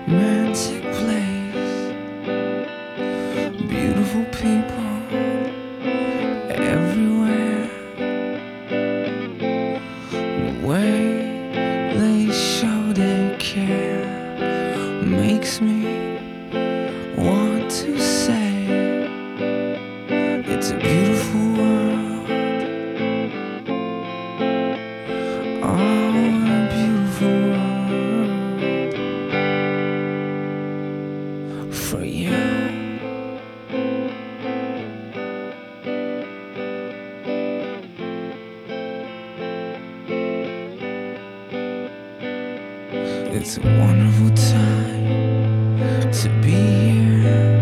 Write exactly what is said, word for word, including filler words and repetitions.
romantic place, beautiful people everywhere. The way they show they care makes me want to say it's a beautiful world. Oh, a beautiful world for you. It's a wonderful time to be here.